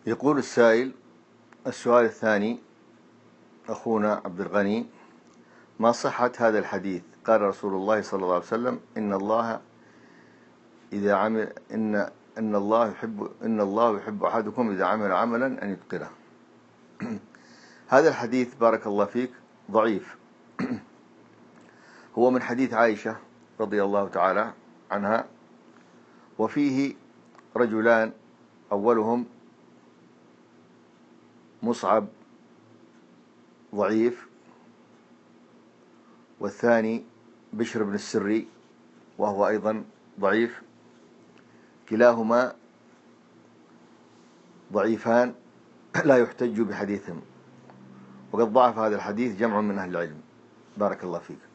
يقول السائل: السؤال الثاني، أخونا عبد الغني: ما صحة هذا الحديث؟ قال رسول الله صلى الله عليه وسلم: إن الله إذا عمل إن الله يحب أحدكم إذا عمل عملا أن يتقنه. هذا الحديث بارك الله فيك ضعيف. هو من حديث عائشة رضي الله تعالى عنها، وفيه رجلان: أولهم مصعب ضعيف، والثاني بشر بن السري وهو أيضا ضعيف. كلاهما ضعيفان لا يحتج بحديثهم، وقد ضعف هذا الحديث جمع من أهل العلم. بارك الله فيك.